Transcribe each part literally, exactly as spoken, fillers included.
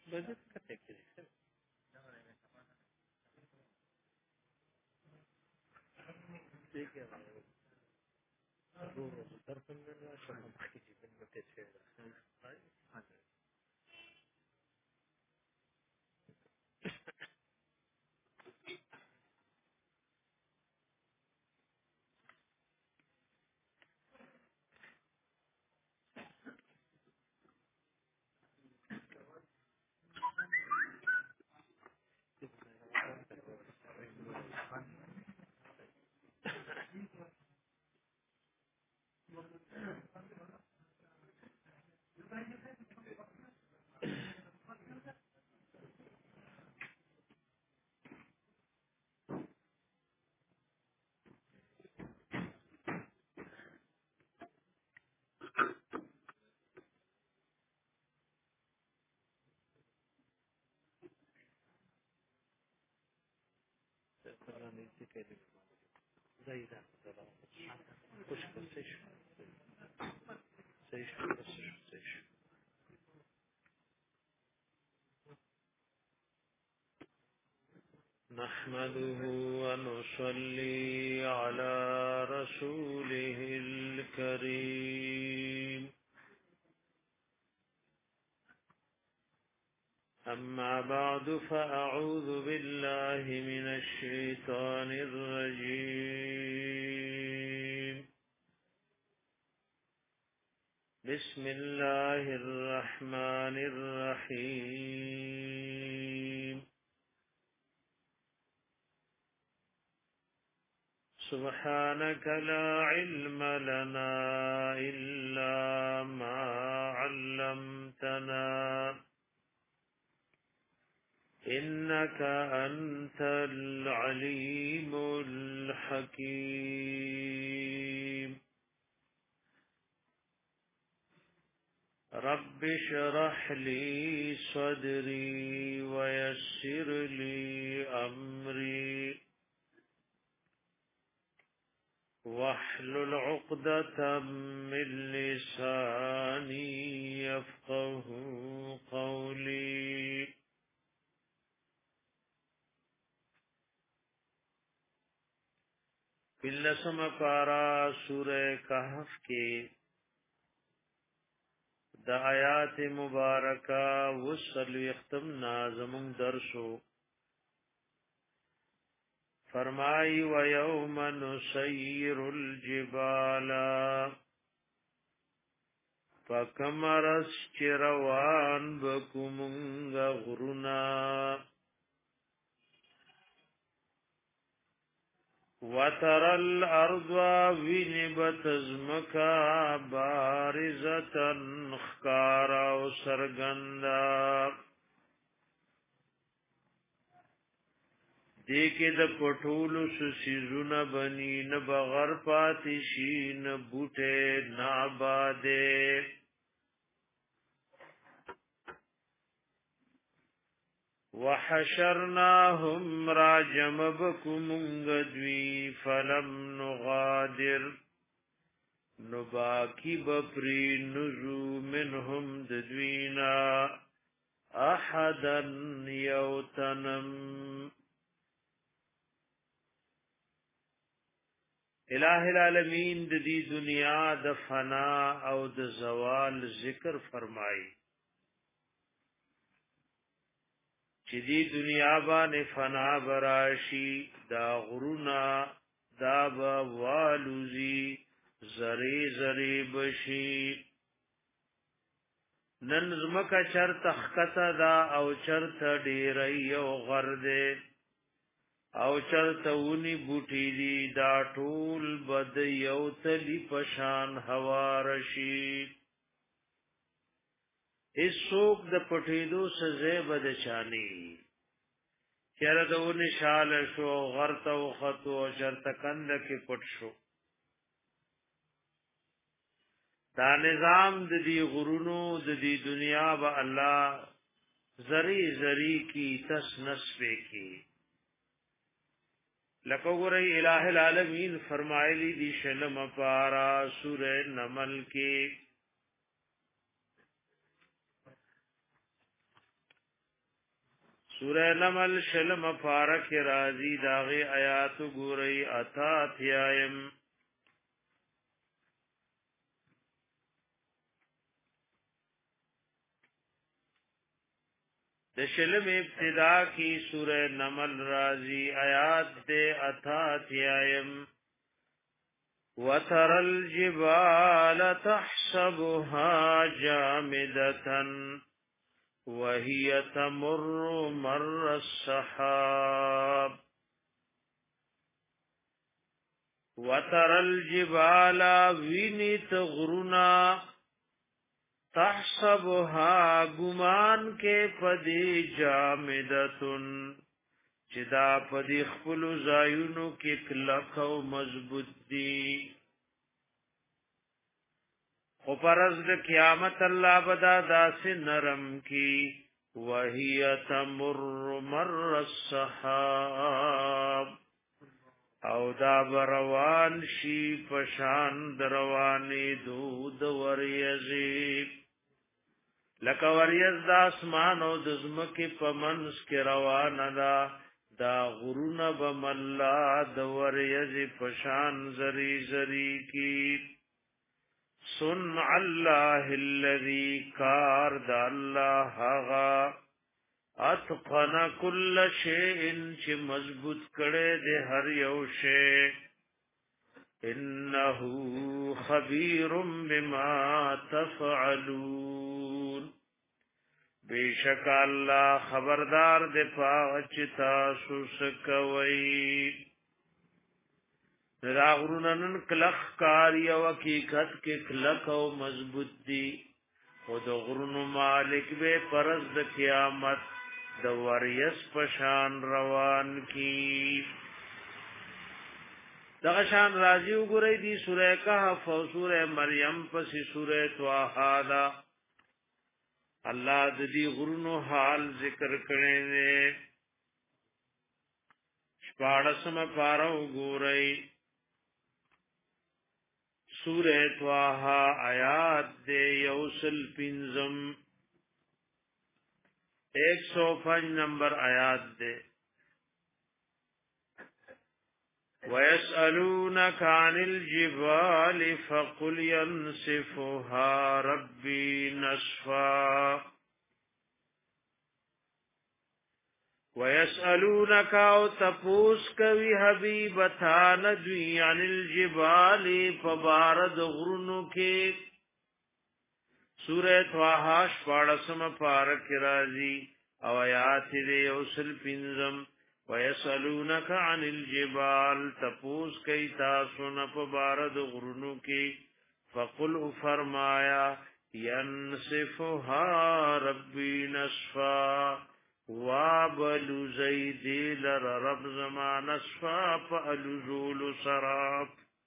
बजट कते करे सर ठीक है वो दर्पण शर्मा की जीवन में कैसे हाँ करना नहीं थी कहने जाइदा कुछ कोशिश सही कोशिश कोशिश نحمده ونصلي على رسوله الكريم أما بعد فأعوذ بالله من الشيطان الرجيم بسم الله الرحمن الرحيم سبحانك لا علم لنا إلا ما علمتنا إنك أنت العليم الحكيم رب اشرح لي صدري ويسر لي أمري واحلل عقدة من لساني يفقه قولي بلسم پارا سورہ کہف کے دا آیات مبارکہ وصل یختم نازم درسو فرمائی وَيَوْمَ نُسَيِّرُ الْجِبَالَ فَكَمَرَسْ چِرَوان بَكُمُنْغَ غُرُنَا وَتَرَ الْأَرْضَ وِنِبَتَ زْمَكَا بَارِزَةً خَارَ وَسَرْغَنْدَا دیکې د پټولو سيزونه بني نه بغیر پاتې شي نه بوټه نه آباده وحشرناهم راجم بكم غدوي فلم نغادر نباكي بپری نزو منهم ددوینا احدا یوتنم الہ العالمین د دې دنیا د فنا او د زوال ذکر فرمای چې دې دنیا باندې فنا براشي دا غرونا دا والوزی زری زری بشي نن زمکا چرت خکتا دا او چرت ډیرای او غرده او چرته ونی بوټی دی دا ټول بد یو تلی پشان هوا رشی هیڅوک د پټېدو سزا بد چانی چیرې د ونی شال شو غرته او خطو او چرته کند کې پټ شو دا نظام د دې غرونو د دې دنیا به الله زری زری کی تس نسبه کی لکه ګورې الہ العالمین فرمایلی دی شلم پارا سورہ نمل کې سورہ نمل شلم پارک رازی داغی آیات گوری اتات یایم دشلم ابتدا کی سورہ نمل رازی آیات دے اتات یایم وَتَرَى الْجِبَالَ تَحْسَبُهَا جَامِدَةً وَهِيَ تَمُرُّ مَرَّ السَّحَابِ وَتَرَى الْجِبَالَ وِنِتْ غُرُنَا تَحْسَبُهَا گمان کے پدی جامدتن چدا پدی خپل زایونو کې کلک او مضبوط دي خو پرز د قیامت الله بدا داس نرم کی وهي تمر مر السحاب او دا بروان شي پشان دروانې دود وریزي لکه وریز د اسمان او د زمکه په منځ کې روان ده دا غرون بملا د وریز پشان زری زری کی صنع الله الذي کار د الله غا اتقن كل شيء چې مضبوط کړي د هر یو شی انه خبير بما تفعلون بیشک الله خبردار د پاچ تاسو سکوي راغرونن کلخ کاری او حقیقت کې کلک او مضبوط دي خود غرونو مالک به پرز د قیامت د وریس پشان روان کی دغه شان راضی وګورئ دی سوره کهف او سوره مریم پس سوره طه دا الله د دې غرونو حال ذکر کړي نه شپاړسم پارو وګورئ سوره طه آیات دے یوسل پنزم ایک سو پنج نمبر آیات دے وَيَسْأَلُونَكَ عَنِ الْجِبَالِ فَقُلْ يَنْسِفُهَا رَبِّي نَسْفًا وَيَسْأَلُونَكَ او تپوس کوي حبیب تان دوی عن الجبال فبارد غرنو کې سورہ طه شپاړسم پارک راځي او آیات دې اوسل پنځم وَيَسْأَلُونَكَ عَنِ الْجِبَالِ تپوس کوي تاسو نه فبارد غرنو کې فقل فرمایا ينسفها ربي نسفا وابلو زیدی لر رب زمان اسفا فالوزول سراب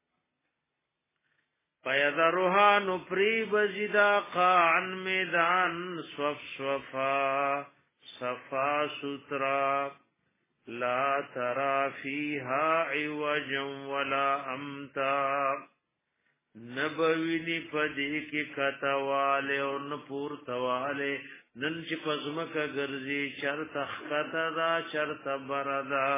فیذرها نپری بزیدا قاعن میدان صف صفا صفا سترا لا ترا فیها عوجا ولا امتا نبوینی پدی کی کتواله او نپور تواله نن چې پزمکه ګرځي چرته خطا دا چرته بردا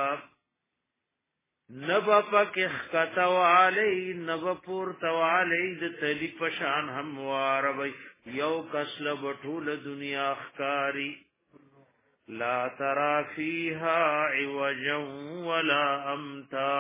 نبا پک خطا والی نبا پور توالی د تلی پشان هموار وی یو کسل بطول دنیا اخکاری لا ترا فیها عوجا ولا امتا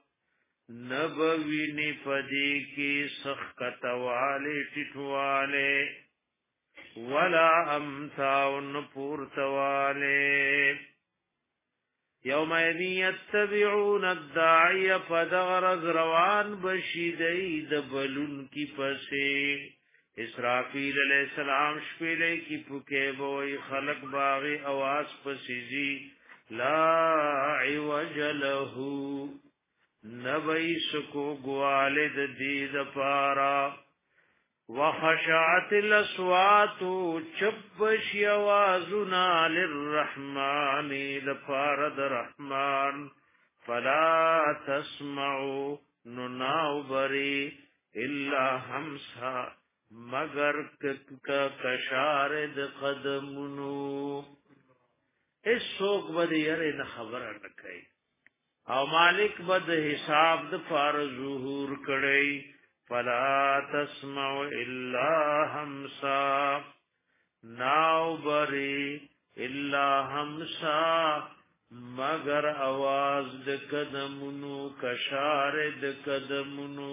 نبوینی پدی کی سخت والی ٹٹوالی ولا امتاون پورتواله یوم یتبعون الداعی فدغرز روان بشیدی دبلن کی پسے اسرافیل علیہ السلام شپیلے کی پکے بوئی خلق باغی آواز پسیزی لا عوج لہو نبی سکو گوالد دید پارا وخشعت الاصوات چبش یوازنا للرحمن لپارد رحمان فلا تسمعوا نناو بری الا همسا مگر کشارد قدمنو اس څوک به یې نه خبره نه کوي او مالک بد حساب د فار ظهور کړي فلا تسمع الا همسا ناو بری الا همسا مگر आवाज د قدمونو کشار د قدمونو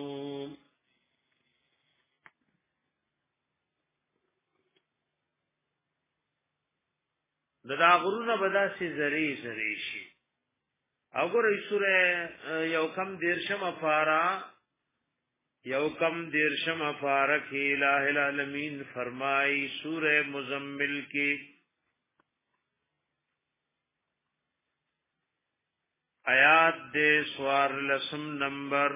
دا غرونه بداسي زری زری شي او ګورې سوره یو کم دیرشم افارا یو کم دیرشم افارا کی الہ العالمین فرمائی سوره مزمل کی آیات دے سوار لسم نمبر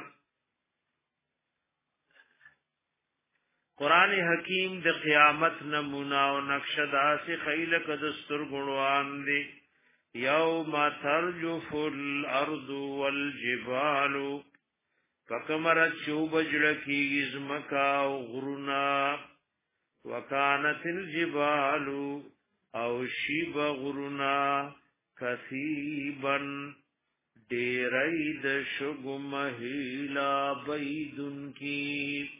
قرآن حکیم د قیامت نمونه او نقشدا سی خیلک دستور گنوان دی یوم ترجف الارض والجبال فکمر چوب جڑکی ازمکا و غرنا وکانت الجبال او شیب غرنا کثیبا دیرید شگ مہیلا بیدن کی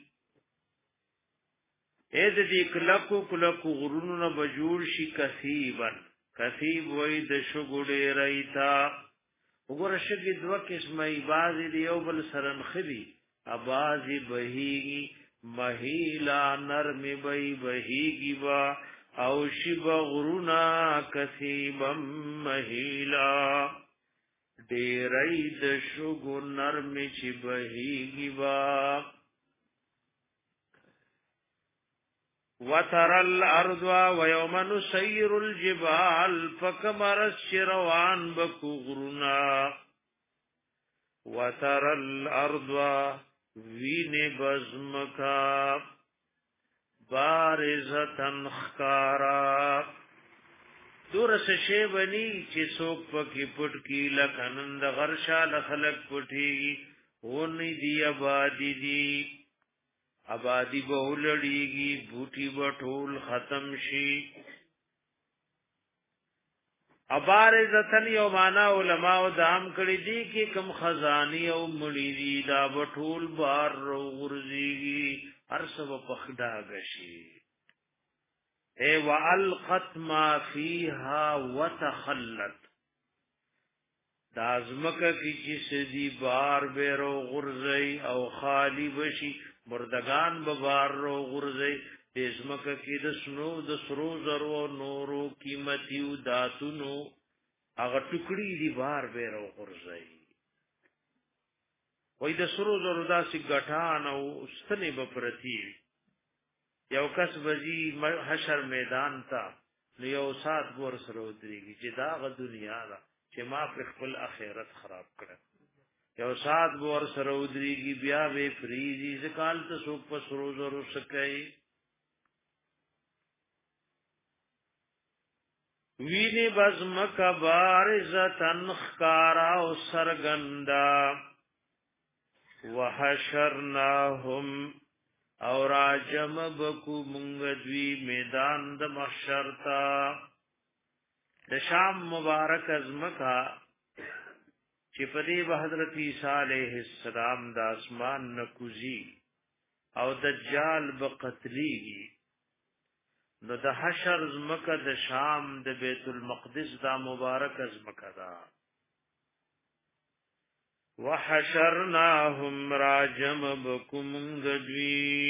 اید دی کلکو کلکو غرنا بجور شی کثیبا کثیب وی د شګړې رایتا وګوره شګې دوه قسمه بازي دی یو بل سرن خبي ابازي بهيږي مهيلا نرم بي بهيږي وا او شب غرونا کثیبم مهيلا ډېرې د شګو نرم چې بهيږي وا وتر الارض ويوم نسير الجبال فكمر الشروان بكغرنا وتر الارض وين بزمكا بارزتن خکارا دورس شیبنی چی سوک پکی پٹ کی لکنند غرشا لخلق پٹی ونی دی آبادی دی آبادی بہولڑیگی بوٹی بٹول ختم شی ابارزتن یو مانا علماء دام کړي دي کې کم خزانی او مړی دي دا بټول بار رو غرزيږي هر سبب پخدا غشي اے والقت ما فيها وتخلت دا ازمکه کی چې سدي بار بیرو غرزي او خالی بشي مردگان به بار رو غرزي ازمکه کی د سنو د سرو زرو نورو قیمتیو داتونو هغه ټکړي دي بار بیرو غرزي وای د سرو زرو داسې غټان او ستنې بپرتی یو کس بزی حشر میدان تا یو سات ور سره ودرېږي چې دا غ دنیا دا چې ما په خپل اخرت خراب کړ یو سات ور سره ودرېږي بیا به فریزي ځکال ته سوق په سرو زرو سکای ویني بزمک بارزتن خکارا او سرگندا وحشرناهم او راجم بکو مونږ دوی میدان د محشر تا د شام مبارک ازمکا چې په دې حضرت عیسی علیه السلام د اسمان نکوزی او دجال بقتلیږي نو د حشر زمکه د شام د بیت المقدس دا مبارک زمکه دا وحشرناهم راجم بكم غدوی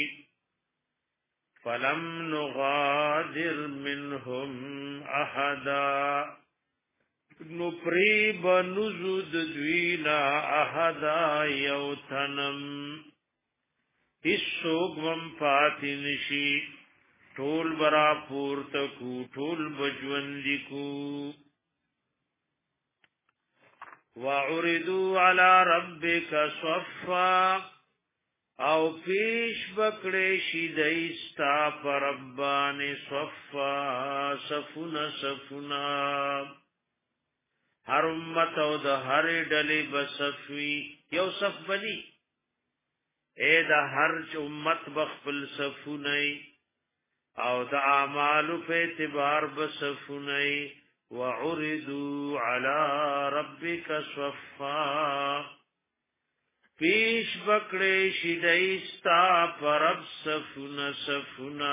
فلم نغادر منهم احدا نو پریب نزود دوینا احدا یوتنم اسوگم پاتنشی ټول برا پورتکو ټول بجوندکو وعرضوا على ربك صفا او پیش بکړې شي دایستا پربان صفا صفنا صفنا هر امت او د هر ډلې بصفوي یو صف بني اے د هر امت بخپل صفونه او د اعمال په اعتبار بصفونه وعرضوا على ربك صفا پیش بکڑی شدائستا پرب صفنا صفنا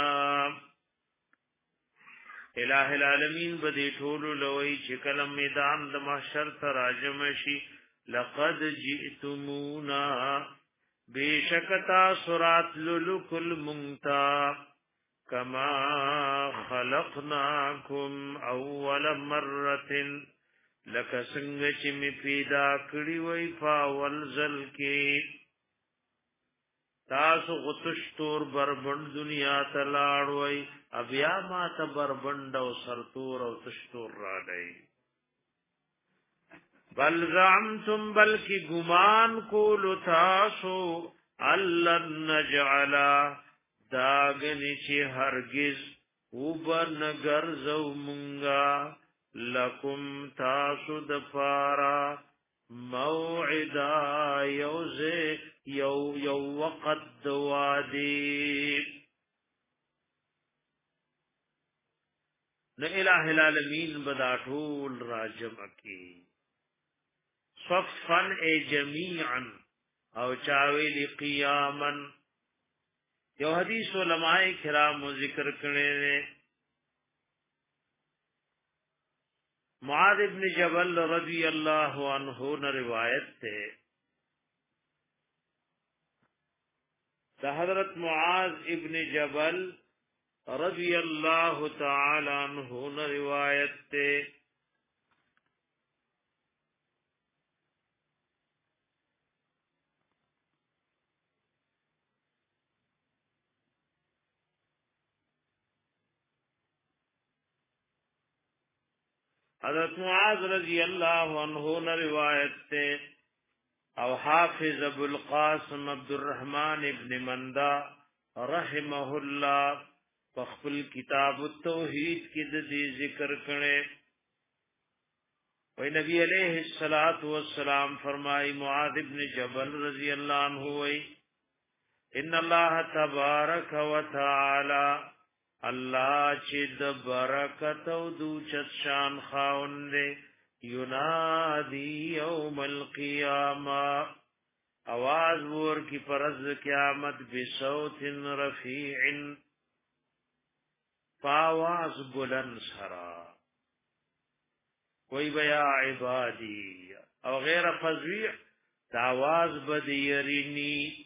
الہ العالمین بدی ټولو لوی چې کلم میدان د محشر ته راجمشي لقد جئتمونا بیشکتا سرات للکل منتا کما خلقناکم اول مرت لکه څنګه چې می پیدا کړی وای فاول ځل کې تاسو غتشتور بربند دنیا ته لاړ وای بیا ما ته بربند او سرتور او تشتور را دی بل زعمتم بلکی گمان کولو تاسو الن نجعلا داغنی چی هرگز اوبن گرزو منگا لکم تاسو دفارا موعدا یوزے یو یو وقت دوادی نہ الہ العالمین بدا ټول راجم کی صفن اے جمیعا او چاویلی قیاما یو حدیث علماء کرام ذکر کرنے معاذ ابن جبل رضی اللہ عنہ نے روایت تے حضرت معاذ ابن جبل رضی اللہ تعالی عنہ نے روایت تے حضرت معاذ رضی اللہ عنہ نے روایت تے او حافظ ابو القاسم عبد الرحمن ابن مندہ رحمہ اللہ فخفل کتاب التوحید کی دی ذکر کرنے وی نبی علیہ الصلوۃ والسلام فرمائی معاذ ابن جبل رضی اللہ عنہ وی ان اللہ تبارک و تعالی اللہ چد برکت او دو چت شان خاوند ینادی یوم القیامہ آواز ور کی پرز قیامت بصوت رفیع فاواز بلند سرا کوئی بیا عبادی او غیر فزویع تاواز بدیرینی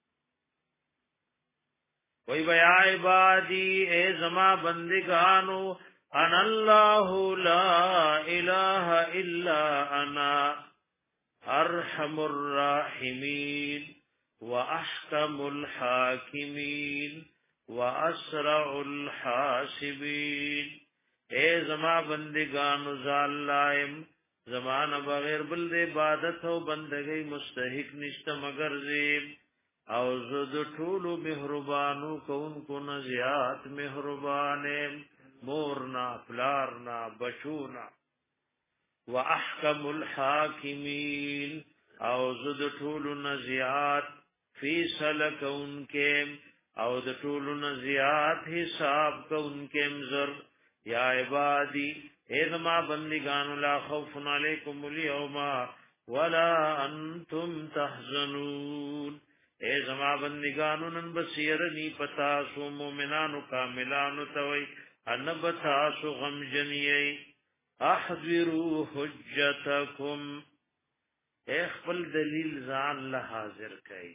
کوئی بیا عبادی اے زما بندگانو ان اللہ لا الہ الا انا ارحم الراحمین واحکم الحاکمین واسرع الحاسبین اے زما بندگانو ذاللائم زمان بغیر بلد عبادت و بندگی مستحق نشتا مگر زیب او زد ټولو مهربانو کون کو نزیات مهربانم مورنا پلارنا بچونا واحکم الحاکمین او زد ټولو نزیات فیصل کون کے او د ټولو نزیات حساب کون کے مزر یا عبادی اے زما بندگان لا خوف علیکم اليوم ولا انتم تحزنون اے زما بندگانو نن بصیرنی پتا سو مومنانو کاملانو توي ان بتا سو غم جنئی احذروا حجتکم اے خپل دلیل ځان له حاضر کئ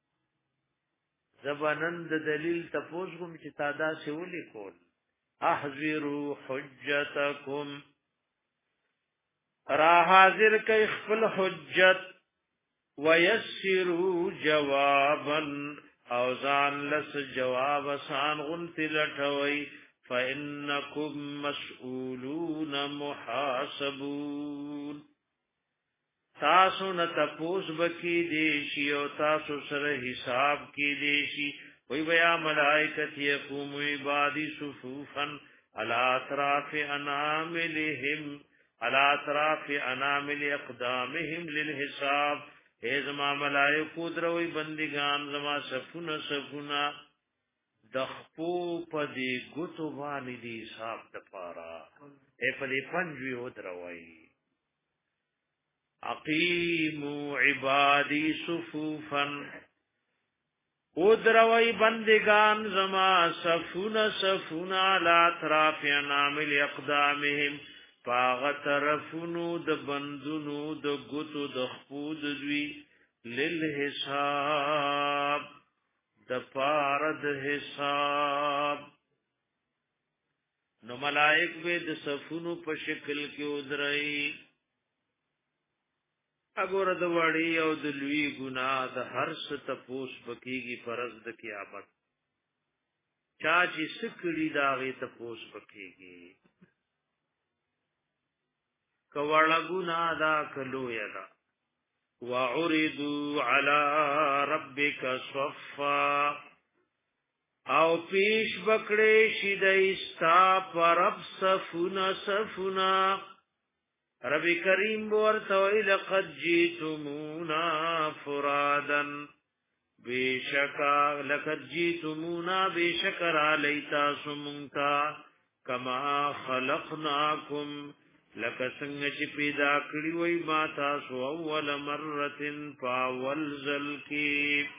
زبانند دلیل تپوس کوم چې تادا سی ولي کول احذروا حجتکم را حاضر کئ خپل حجت ويسروا جوابا او ځان لس جواب آسان غنتی لټوي فانکم مسئولون محاسبون تاسو نه تپوس بکی دیشی او تاسو سره حساب کی دیشی وی بیا ملائکت یقوم عبادی صفوفا علی اطراف اناملهم علی اطراف انامل اقدامهم للحساب اے زما ملائکو دروي بندگان زما صفونه صفونه دخپو پدی گتو باندې دی حساب د پارا اے پدی پنجوی او دروي اقیموا عبادی صفوفا او دروي بندگان زما صفون صفون علی اطراف انامل اقدامهم پاغ طرفونو د بندونو د ګوتو د خپود دوی للحساب د پارد حساب نو ملائک به د صفونو په شکل کې ودرای اګور د وړي او د لوی ګناه د هر څه تپوس بکیږي فرض د قیامت چا چې سکړي داغه تپوس بکیږي کوړه ګناه دا کلو یدا وعرضوا على ربك صفا او پیش بکړې شي د استا پرب صفنا صفنا رب کریم ورته لقد جئتمونا فرادا بشکا لقد جئتمونا بشکر علیتا سمونتا کما خلقناکم لکه څنګه چې پیدا کړی وای ما تاسو اول مرتين فاول ذل کی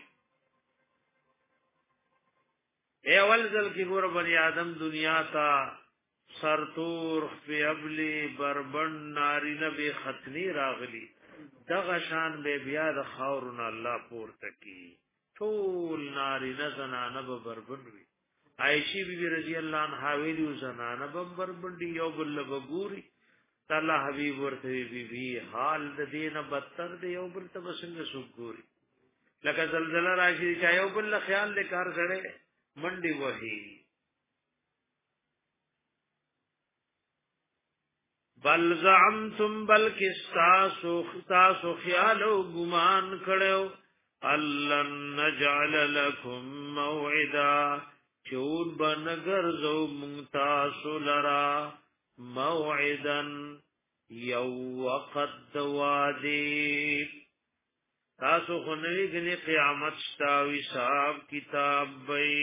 اے اول ذل کی ګور بنی آدم دنیا تا سرتور فی ابلی بربن ناری نبی ختنی راغلی دغه شان به بیا د خاورن الله پورته کی ټول ناری نه زنانه به بربن وی عائشہ بی بی رضی الله عنها ویلو زنانه به بربن دی یو بل بګوري الله حبیب ورته بی بی حال د دینه بدتر دی یو بل ته وسنګ سګوري لکه زلزلہ راشي چا یو بل خیال دې کار کړي منډي وਹੀ بل زعمتم بلک استاسو تاسو خیال او ګمان کړو الن نجعل لكم موعدا چون بنگر زو ممتاسو لرا موعدا یو وقت دوادی تاسو خنوی گنی قیامت شتاوی صاحب کتاب بی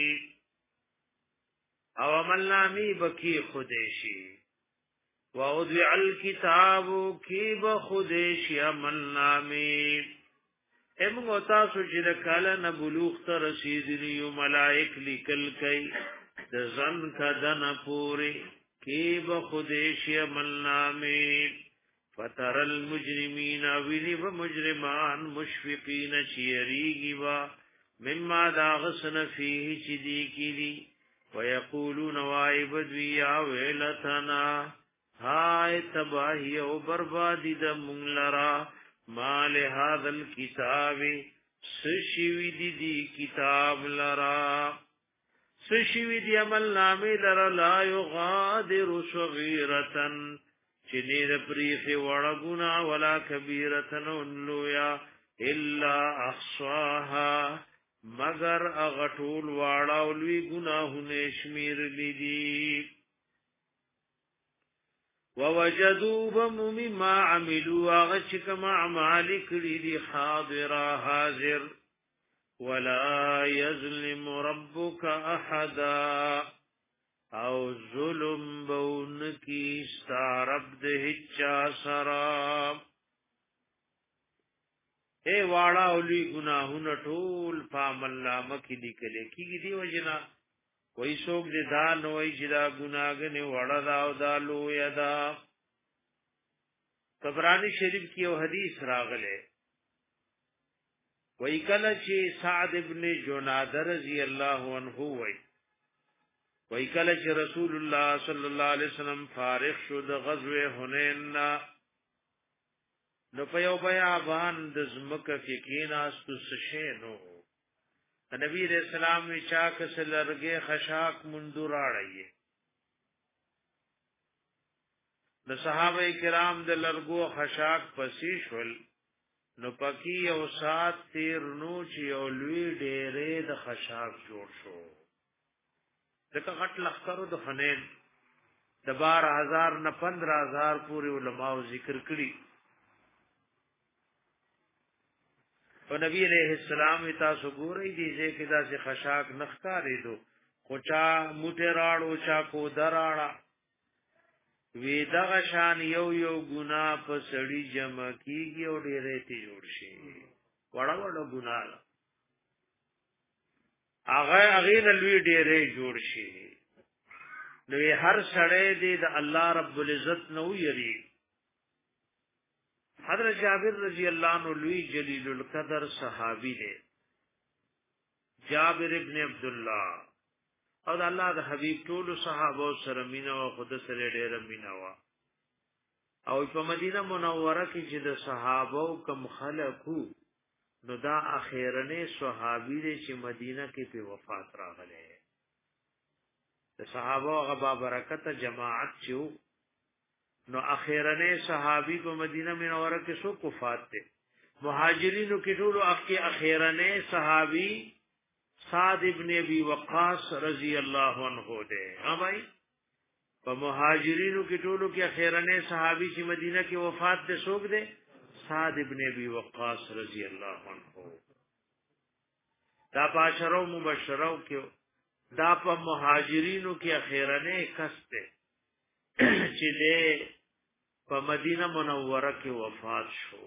او عمل نامی بکی خودشی وَأُضْوِعَ الْكِتَابُ کی بخودشی عمل نامی امو تاسو چې کله نه بلوغ ته رسیدلی ملائک لیکل کئ د ځن کدن پوری کی بخودشی عمل نامی فتر المجرمین ویلی و مجرمان مشفقین چیریگی و مما داغسن فیه چی دی کی دی ویقولون وائبدوی یا ویلتنا ہائے تباہی و بربادی دا منگلرا مال هذا الكتاب سشوی دی دی کتاب لرا سشوی دی عمل نامی لرا لا یغادر صغیرتن چنیر پریخ وڑگنا ولا کبیرتن انلویا الا احصاها مگر اغطول واڑاولوی گناہن شمیر لیدی ووجدوا بمم ما عملوا اغشك ما عمالك لدي حاضرا حاضر ولا يظلم ربك احدا او ظلم بون کی ستارب ده چا سرا اے واڑا اولی گناہوں ټول پامل نامه کی لیکل کی دی وجنا کوئی څوک دې دا نوې چې دا ګناګنه وړه دا او دا لو یدا طبرانی شریف کې یو حدیث راغله وای کله چې سعد ابن جناده رضی الله عنه وای وای کله چې رسول الله صلی الله علیه وسلم فارغ شو د غزوه حنین نو په یو بیابان د زمکه کې کیناستو سشینو نبی رسول الله می چاک سلرګه خشاک مندور اړایي د صحابه کرام د لرګو خشاک پسیشول نو پکی او سات تیر نو چې او لوی ډېرې د خشاک جوړ شو دغه غټ لخرو د حنین د بارہ ہزار نه پندرہ ہزار پوری علماء ذکر کړي او نبی علیہ السلام تاسو ګورئ دي چې دا چې خشاک نخکارې دو خو چا موټه راړو چا کو دراړه وی دغه شان یو یو ګناه په سړی جمع کیږي او ډېرې ته جوړ شي وړه وړه ګناه هغه هغه نه لوی ډېرې جوړ شي نو هر سړی دې د الله رب العزت نو یری حضرت جابر رضی الله عنه لوی جلیل القدر صحابی دی جابر ابن عبد الله او د الله د حبیب ټول صحابه سره مینا او خود سره ډېر مینا وا او په مدینه منوره کې چې د صحابه کم خلقو نو دا اخیرنه صحابي دي چې مدینه کې په وفات راغله د صحابه غبا برکت جماعت چو نو اخیرنه صحابي په مدینه منوره کې سو وفات دي مهاجرینو کې ټول اخی اخیرنه صحابي سعد ابن ابي وقاص رضی الله عنه دے ہاں بھائی په مهاجرینو کې ټولو کې اخیرنه صحابي چې مدینه کې وفات دي سوګ دے سعد ابن ابي وقاص رضی الله عنه دا باشرو مبشرو کې دا په مهاجرینو کې اخیرنه کس دے چې له په مدینه منوره کې وفات شو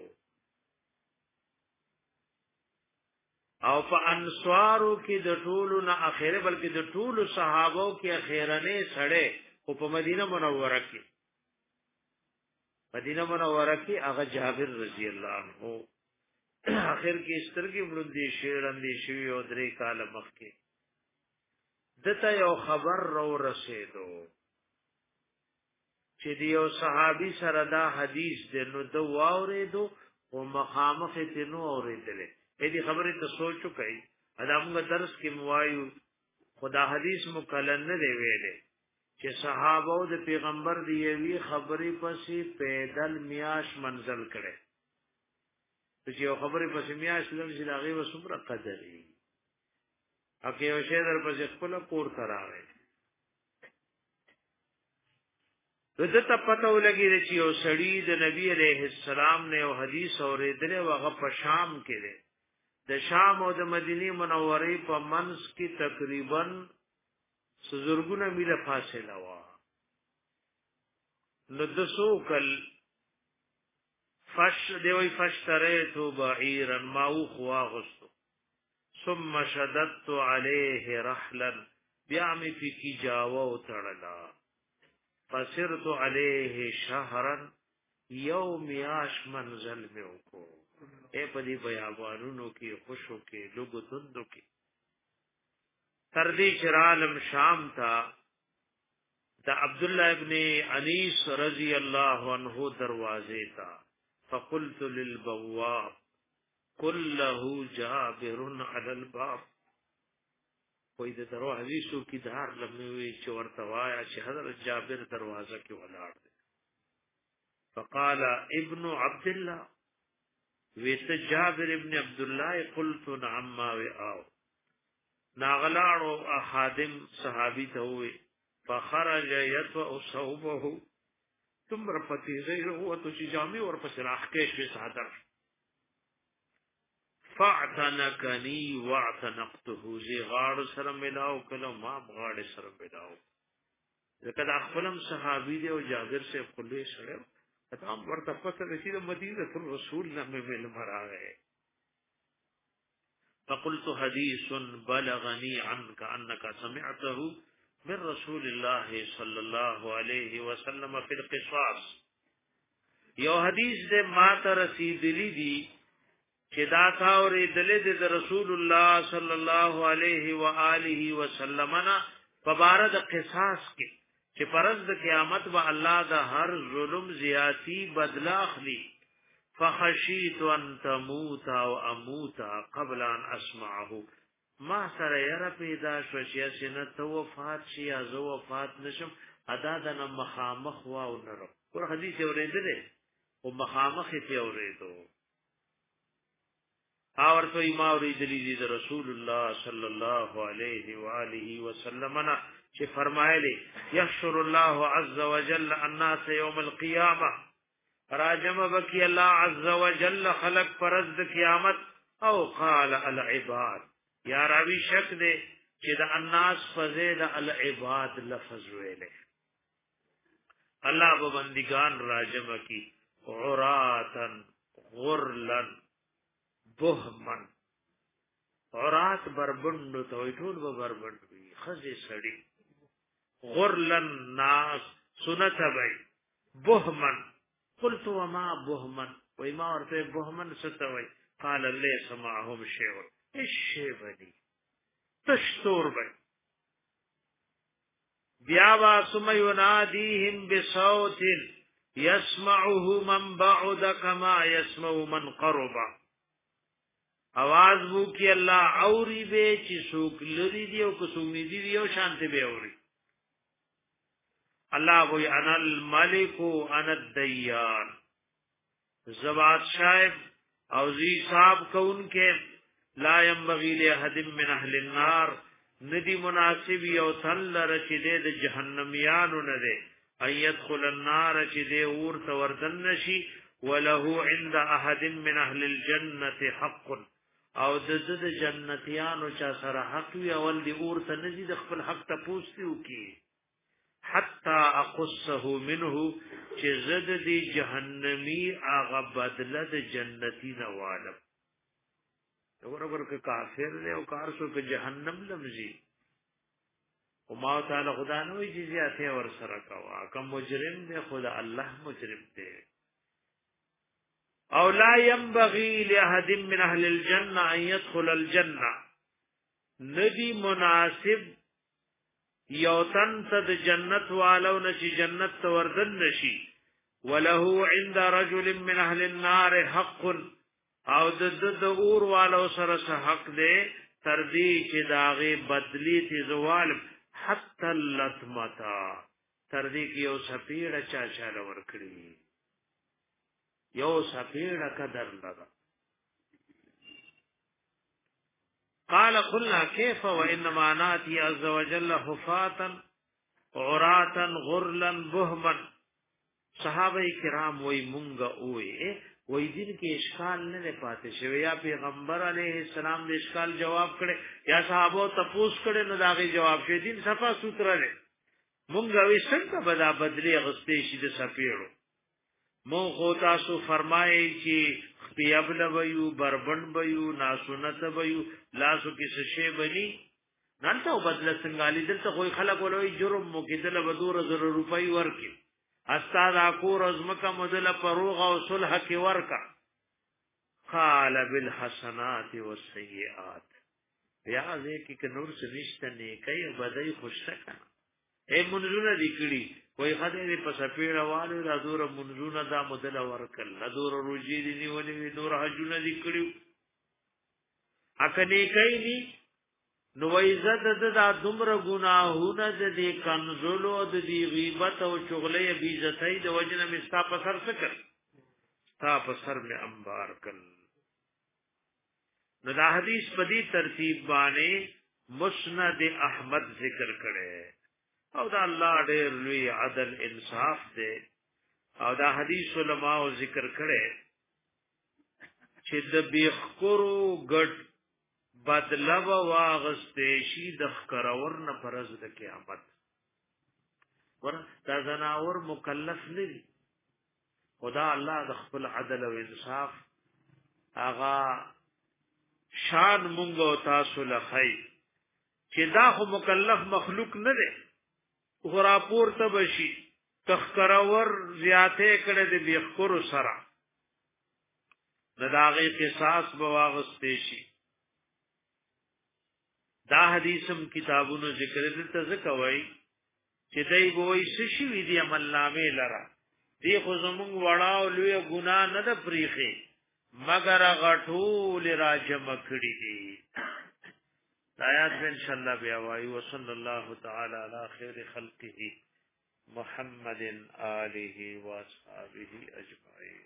او په انصارو کې د ټولو نه اخیره بلکې د ټولو صحابو کې اخیرنه سړې او په مدینه منوره کې مدینه منوره کې هغه جابر رضی الله عنه اخر کې سترګې مړندې شیرندې شوی او درې کال مخکې دته یو خبر رو رسیدو چې دیو صحابي سره دا حدیث د نو د واورېدو او مخامخ ته نو اورېدل دې خبره ته سوچو کوي ادا موږ درس کې موایو خدا حدیث مکلن نه دی ویلې چې صحابه او د پیغمبر دی وی خبرې پسې پیدل میاش منزل کړي چې یو خبرې پسې میاش لږ لاغي وسوبره قدرې اکه یو شه در پسې خپل کور تراوي دته پته ولګی چې یو سړی د نبی عليه السلام نه یو حدیث اورېدل او هغه په شام کې دی د شام او د مدینه منورې په منځ کې تقریبا سزرګونه میله فاصله وا نو د سوکل فش دیوی فشتریتو بعیرا ماو خواغستو ثم شددت علیه رحلا بیامی فی کی جاوو تڑلا فسرت علیه شهرا یوم یاش منزل میں کو اے پدی بیابانونو کی خوشو کی لوگو تندو کی تردی چرالم شام تا دا عبداللہ ابن انیس رضی اللہ عنہ دروازے تا فقلت للبواب قل له جابر علی الباب کوئی د درو حدیثو کی دار لموی چې ورته وایا چې حضرت جابر دروازه کې ولاړ دی فقال ابن عبد الله ویت جابر ابن عبد الله قلت نعم ما او ناغلاړو خادم صحابي ته وي فخرج يطأ صوبه ثم رفتي غيره وتجامي ورپس راخکې شي صادر فاعتنقني واعتنقته زي غاړ سره ملاو کله ما غاړ سره ملاو ځکه دا خپلم صحابي دی او جابر سے خپلې سره تمام ورته پته رسید مدینه الرسول نه مل مراغه فقلت حديث بلغني عنك انك سمعته من رسول الله صلى الله عليه وسلم في القصاص یو حدیث دې ما ته رسیدلی دی چې دا تا اورېدلې د رسول الله صلی الله علیه و آله وسلم نه په بار د قصاص کې چې پرز د قیامت به الله د هر ظلم زیاتی بدلا اخلي فخشیت ان تموت او اموت قبل ان اسمعه ما سره یره پیدا شو چې سینه تو وفات شي یا زو وفات نشم ادا د مخامخ واو نرو پر حدیث اورېدلې او مخامخ ته اورېدو اور تو ما اوریدلی دی رسول الله صلی الله علیه و آله وسلم نا چې فرمایلی یحشر الله عز وجل الناس یوم القیامه راجم بکی الله عز وجل خلق پرز قیامت او قال العباد یا راوی شک دے چې د الناس فزید العباد لفظ ویلې الله به بندگان راجم کی عراتن غرلن بهمن عرات بربند ته ټول به بربند وي خزه سړی غرلن ناس سنت بای بهمن قلت وما بهمن وای ما ورته بهمن ستوي قال ليس معهم شيء الشيء بني تشتور بای بیا وا ثم يناديهم بصوت يسمعه من بعد كما يسمع من قرب आवाज وو کی الله اوري به چې څوک لري دی او کو څوک نږدې دی او شانته به اوري الله وی انا الملك انا الديان زبات شاہب او زی صاحب کون کے لا ينبغي لاحد من اهل النار ندی مناسب یو تل رچیدے د جهنميانو نه دے ان يدخل النار چیدے اور توردن نشی وله عند احد من اهل الجنه حق او د د جنتیانو چا سره حق وی اول دی اور ته نزي د خپل حق ته پوښتیو کی حتا اقصه منه چې زد دی جهنمی هغه بدله د جنتی نه والم ورور که کافر دی او کار سو که جهنم لمزي او ما تعالی خدا نو جزیاته ور سره کوا کوم مجرم دی خدا الله مجرم دی او لا ينبغي لاحد من اهل الجنه ان يدخل الجنه ندی مناسب یوتن تد جنت والو نشي جنت توردن نشي وله عند رجل من اهل النار حق او د د اور والو سره حق دے تردی چې داغه بدلی تی زوال حتى اللطمتا تردی کی یو سپیړه چا چاله ور کړی یو سپیړه قدر لگا قال قلنا كيف وانما ناتي عز وجل حفاتا عراتا غرلا بهما صحابه کرام وای مونږه وای وای دین کې اشکال نه پاتې شوی یا پیغمبر علیه السلام د اشکال جواب کړي یا صحابه تپوس کړي نو داغي جواب شي دین صفا سوتره نه مونږه وې څنګه بدا بدلی غستې شي د سپیړو مو خو تاسو فرمایي چې خپیابل ویو بربند ویو ناسنت ویو لاسو کې سشي بني ننته بدل څنګه دلته خو خلک ولوي جرم مو کې دل بدور زر روپۍ ورکي استاد اکور ازمکه مدل پروغ او صلح کی ورکا قال بالحسنات والسيئات بیا دې کې نور څه نشته نه کوي بدای خوشته کنه اے منزونه دکړي کوئی خدای په سپیړه والو را دور منزونه دا مدل ورکل لا دور روجي دي نیولې دور حجونه دکړي اکنه کوي ني نو عزت د دومره گناهونه د دې کنزلو د دې غیبت او چغلې بی عزتۍ د وجنه مستا په سر سکر تا په سر می انبار کل نو دا حدیث په دې ترتیب باندې مسند احمد ذکر کړي او دا الله ډېر لوی عدل انصاف دی او دا حدیث علماء ذکر کړي چې د بیخکرو ګډ بدلو واغسته شي د خکرور نه پرز د قیامت ور دا زناور مکلف نه دي خدا الله د خپل عدل او انصاف اغا شان مونږ او تاسو لخی چې دا خو مکلف مخلوق نه دی غرا پور ته بشي تخکرور زیاته کړه د بیخکرو سره د داغي قصاص بواغسته شي دا حدیثم کتابونو ذکر دلته زکوي چې دای وای سشي وی دی عمل نامه لرا دی خو زمونږ وړاو لوی ګنا نه د پریخي مگر غټول راجم کړی دی آیات ان شاء الله بیا وای وصلی الله تعالی علی خیر خلقه محمد آله و اصحابہ اجمعین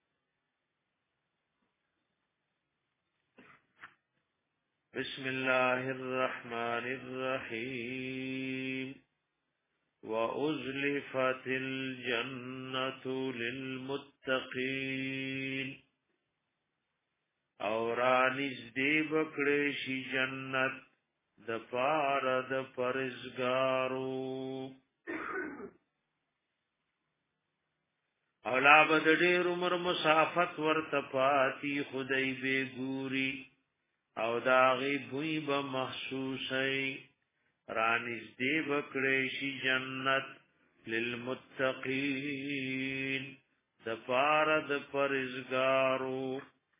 بسم الله الرحمن الرحيم وأزلفت الجنة للمتقين اورانیز دی بکڑی شی جنت د پار د پرزگارو او لا بد ډیر عمر مسافت ورته پاتی خدای به ګوري او داغي بوی به محسوسي رانیز دی بکړې شي جنت للمتقین دپارد پرزگارو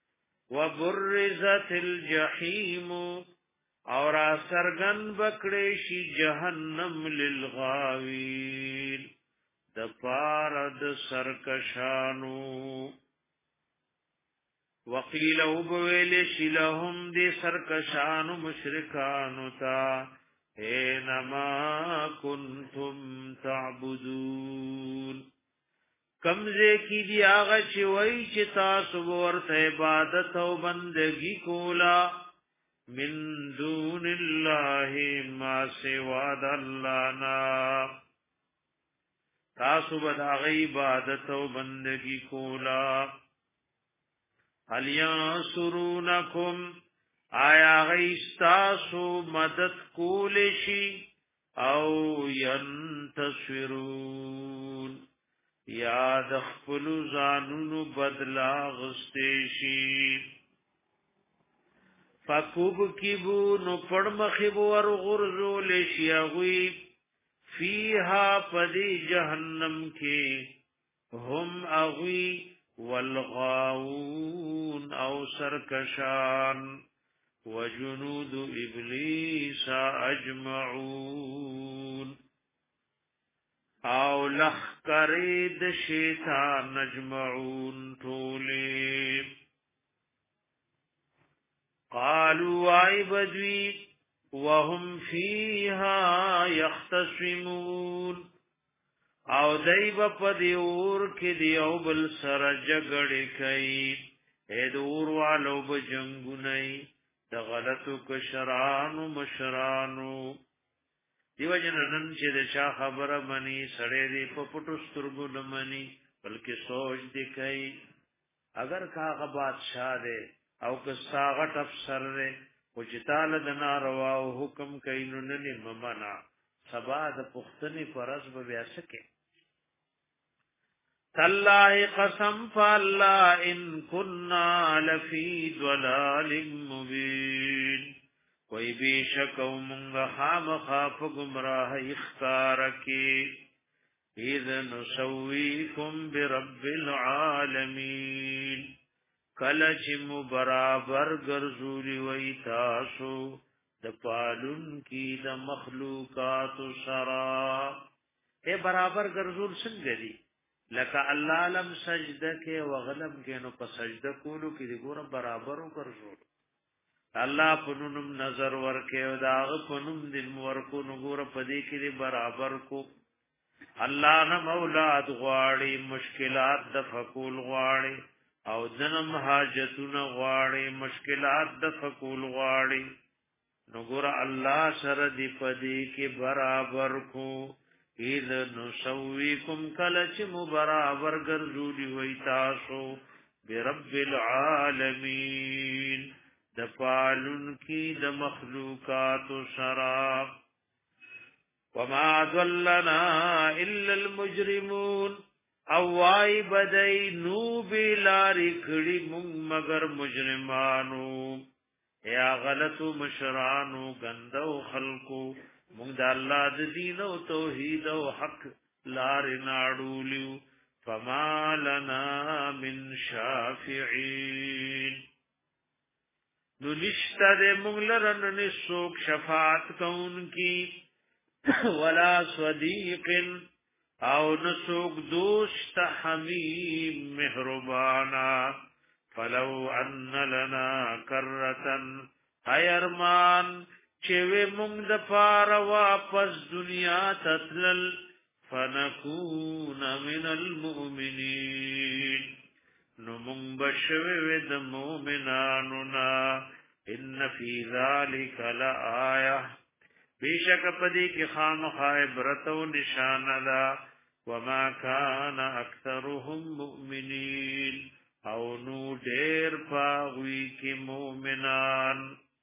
وبرزت الجحیم اور سرگن بکړې شي جهنم للغاوین دپارد سرکشانو وقیل وبویل شي لهم دی سرکشانو مشرکانو تا اینما کنتم تعبدون کمزه کی دی آغا چی وی چی تاسو ورت عبادت و بندگی کولا من دون اللہ ما سواد اللہ نا تاسو بداغ عبادت و بندگی کولا هل ینصرونکم آیا غیستاسو مدد کولشی او ینتصرون یا دخپلو زانونو بدلا غستیشی فکوب کیبو نو پڑمخیبو ورغرزو لیشی اغوی فیہا پدی جہنم کے هم اغوی والغاون او سرکشان وجنود ابلیس اجمعون او لخکرید شیطان اجمعون طولی قالوا آئی بدوی وهم فیها یختصمون او دیب پدیور کی دیو بل سر جگڑی کئی اید اور والو بجنگو نئی دا غلطو کشرانو مشرانو دیو جننن چی دا چا خبر منی سڑے دی پا پٹو سترگو نمانی بلکہ سوچ دی کئی اگر کاغ بادشاہ دے او کساغت افسر دے وچتال دنا رواو حکم کئی نننی ممنا سبا دا پختنی پرز بیاسکے تاللہ قسم فاللہ ان کننا لفی ضلال مبین کوئی بے شک او منگا خام خاف گمراہ اختارکی اذ نسویکم برب العالمین کلچم برابر گرزولی ویتاسو دپالن کی دا مخلوقات سرا اے برابر گرزول سنگلی لکا اللہ علم سجدہ کے وغلم کے نو پا سجدہ کولو کی دی گورا برابرو گرزولو اللہ پنونم نظر ورکے و داغ پنم دل ورکو نگور پدی کی دی برابر کو اللہ نم اولاد غواڑی مشکلات دفکول غواڑی او دنم حاجتون غواړي مشکلات د فکول غواړي نو ګور الله سره دی پدی کې برابر کو اذ نسویکم کلچ برابر ګرځولي وای تاسو برب العالمین د پالون کی د مخلوقات سرا وما ضلنا الا المجرمون او وای بدای نو بیلاری کړي مونږ مگر مجرمانو یا غلطو مشرانو غندو خلقو مونږ د الله د دین او توحید او حق لار ناړولیو فما لنا من شافعين نو نشتا دې مونږ لرن نسوک شفاعت کون کی ولا صدیق او نسوک دوست حمیم مہربانا فلو ان لنا کرتن ایرمان چوے مونگ دپار واپس دنیا تتلل فنکون من المؤمنین نو مونگ بشوے ود مومناننا ان فی ذالک لآیہ بیشک پدی کی خام خائبرت و نشان دا وما کان اکثرهم مؤمنین او نو دیر پاغوی کی مومنان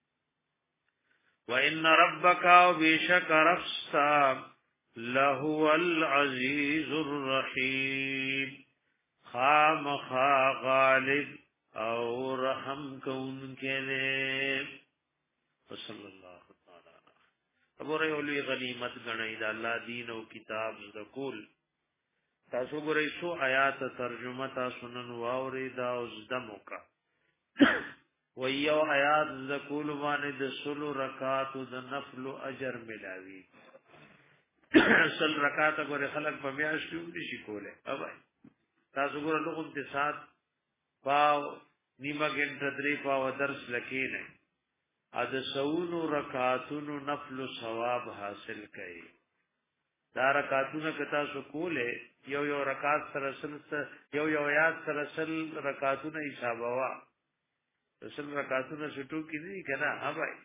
وَإِنَّ رَبَّكَ وَبِشَكَ رَفْسَا لَهُوَ الْعَزِيزُ الرَّحِيمُ خامخا غالب او رحم کون کے نے صلی اللہ تعالی ابو ری غنیمت گنئی دا اللہ دین او کتاب زکول تاسو ګورئ سو آیات ترجمه تاسو نن واوري دا اوس دمو کا و یو آیات زکول باندې د سلو رکعات د نفل اجر ملاوي سل رکعات ګورئ خلق په میاشتو نشي کوله اوبای تاسو ګورئ لوګو ته سات پاو نیمه ګنټه درې پاو درس لکې نه ا د سونو رکعاتونو نفل ثواب حاصل کړي دا رکعاتونه کتا سو کوله یو یو رکعات سره سل یو یو آیات سره سل رکعاتونه حساب وا سل رکعاتونه شټو کې نه کنا ها بھائی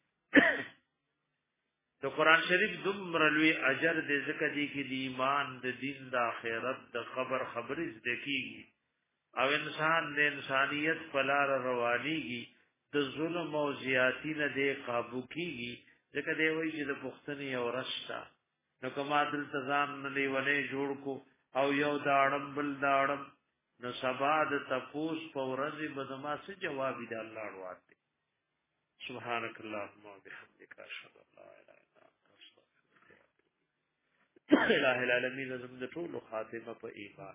تو قران شریف دومره لوی اجر دې زکه دي کې د ایمان د دین د آخرت د خبر خبرې دکېږي او انسان د انسانیت په لار روانيږي د ظلم او زیاتی نه دی قابو کیږي ځکه دی وایي چې د پښتني او رشتا نو کما دل تزام نه لیونه جوړ کو او یو داړم بل داړم نو سبا د تپوس په ورځ بدما څه جواب دی الله ورته سبحانك اللهم وبحمدك اشهد ان لا اله الا انت استغفرك الہ العالمین زموږ ټول خاتمه په ایمان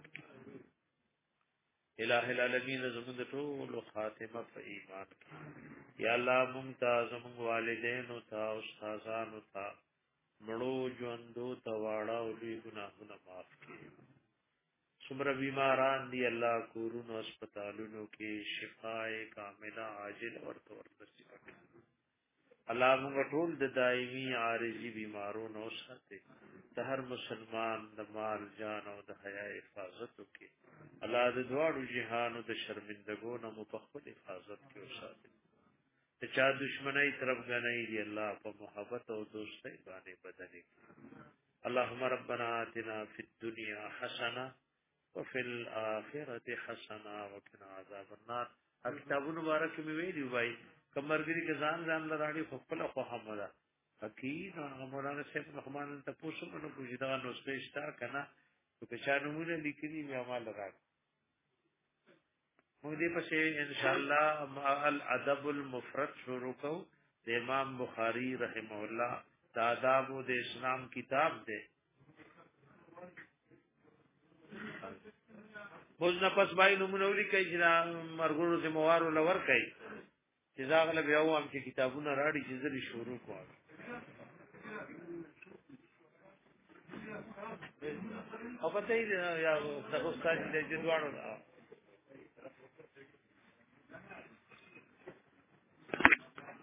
الہ العالمین زموږ ټول خاتمه په ایمان یا الله ممتاز موږ والدین او تا استادان او تا مړو ژوندو تواړه او لوی ګناهونه معاف کړي څومره بیماران دي الله کورونو هسپتالونو کې شفای کامله عاجل ورته ورنصیب کړي الله موږ ټول د دایمي عارضی بیمارونو ساتي د هر مسلمان د مال جان او د حیا حفاظت وکړي الله د دواړو جهانو د شرمندګو نه مخفل حفاظت کې وساتي ته چا دشمنی طرف غنۍ دی الله په محبت او دوستۍ باندې بدلې اللهم ربنا آتنا فی الدنيا حسنه وفي الاخره حسنه وقنا عذاب النار کتابونو مبارک می ویلی وای کمرګری کې ځان ځان لراړي خپل خو حمدا حقیق مولانا شیخ رحمان ته پوښتنه نو پوښتنه دا نو سپېشتا کنه په چانو موږ لیکلي بیا مال راځي موږ دې پسې ان شاء الله الادب المفرد شروع کوو د امام بخاری رحمه الله د آداب د اسلام کتاب دی موږ نه پس بای نمونه ولیکي چې مرګورو ته موارو لور کوي چې ځاغله بیا وام چې کتابونه راړي چې زری شروع کوم او پته یې یا تاسو ته د دې دوانو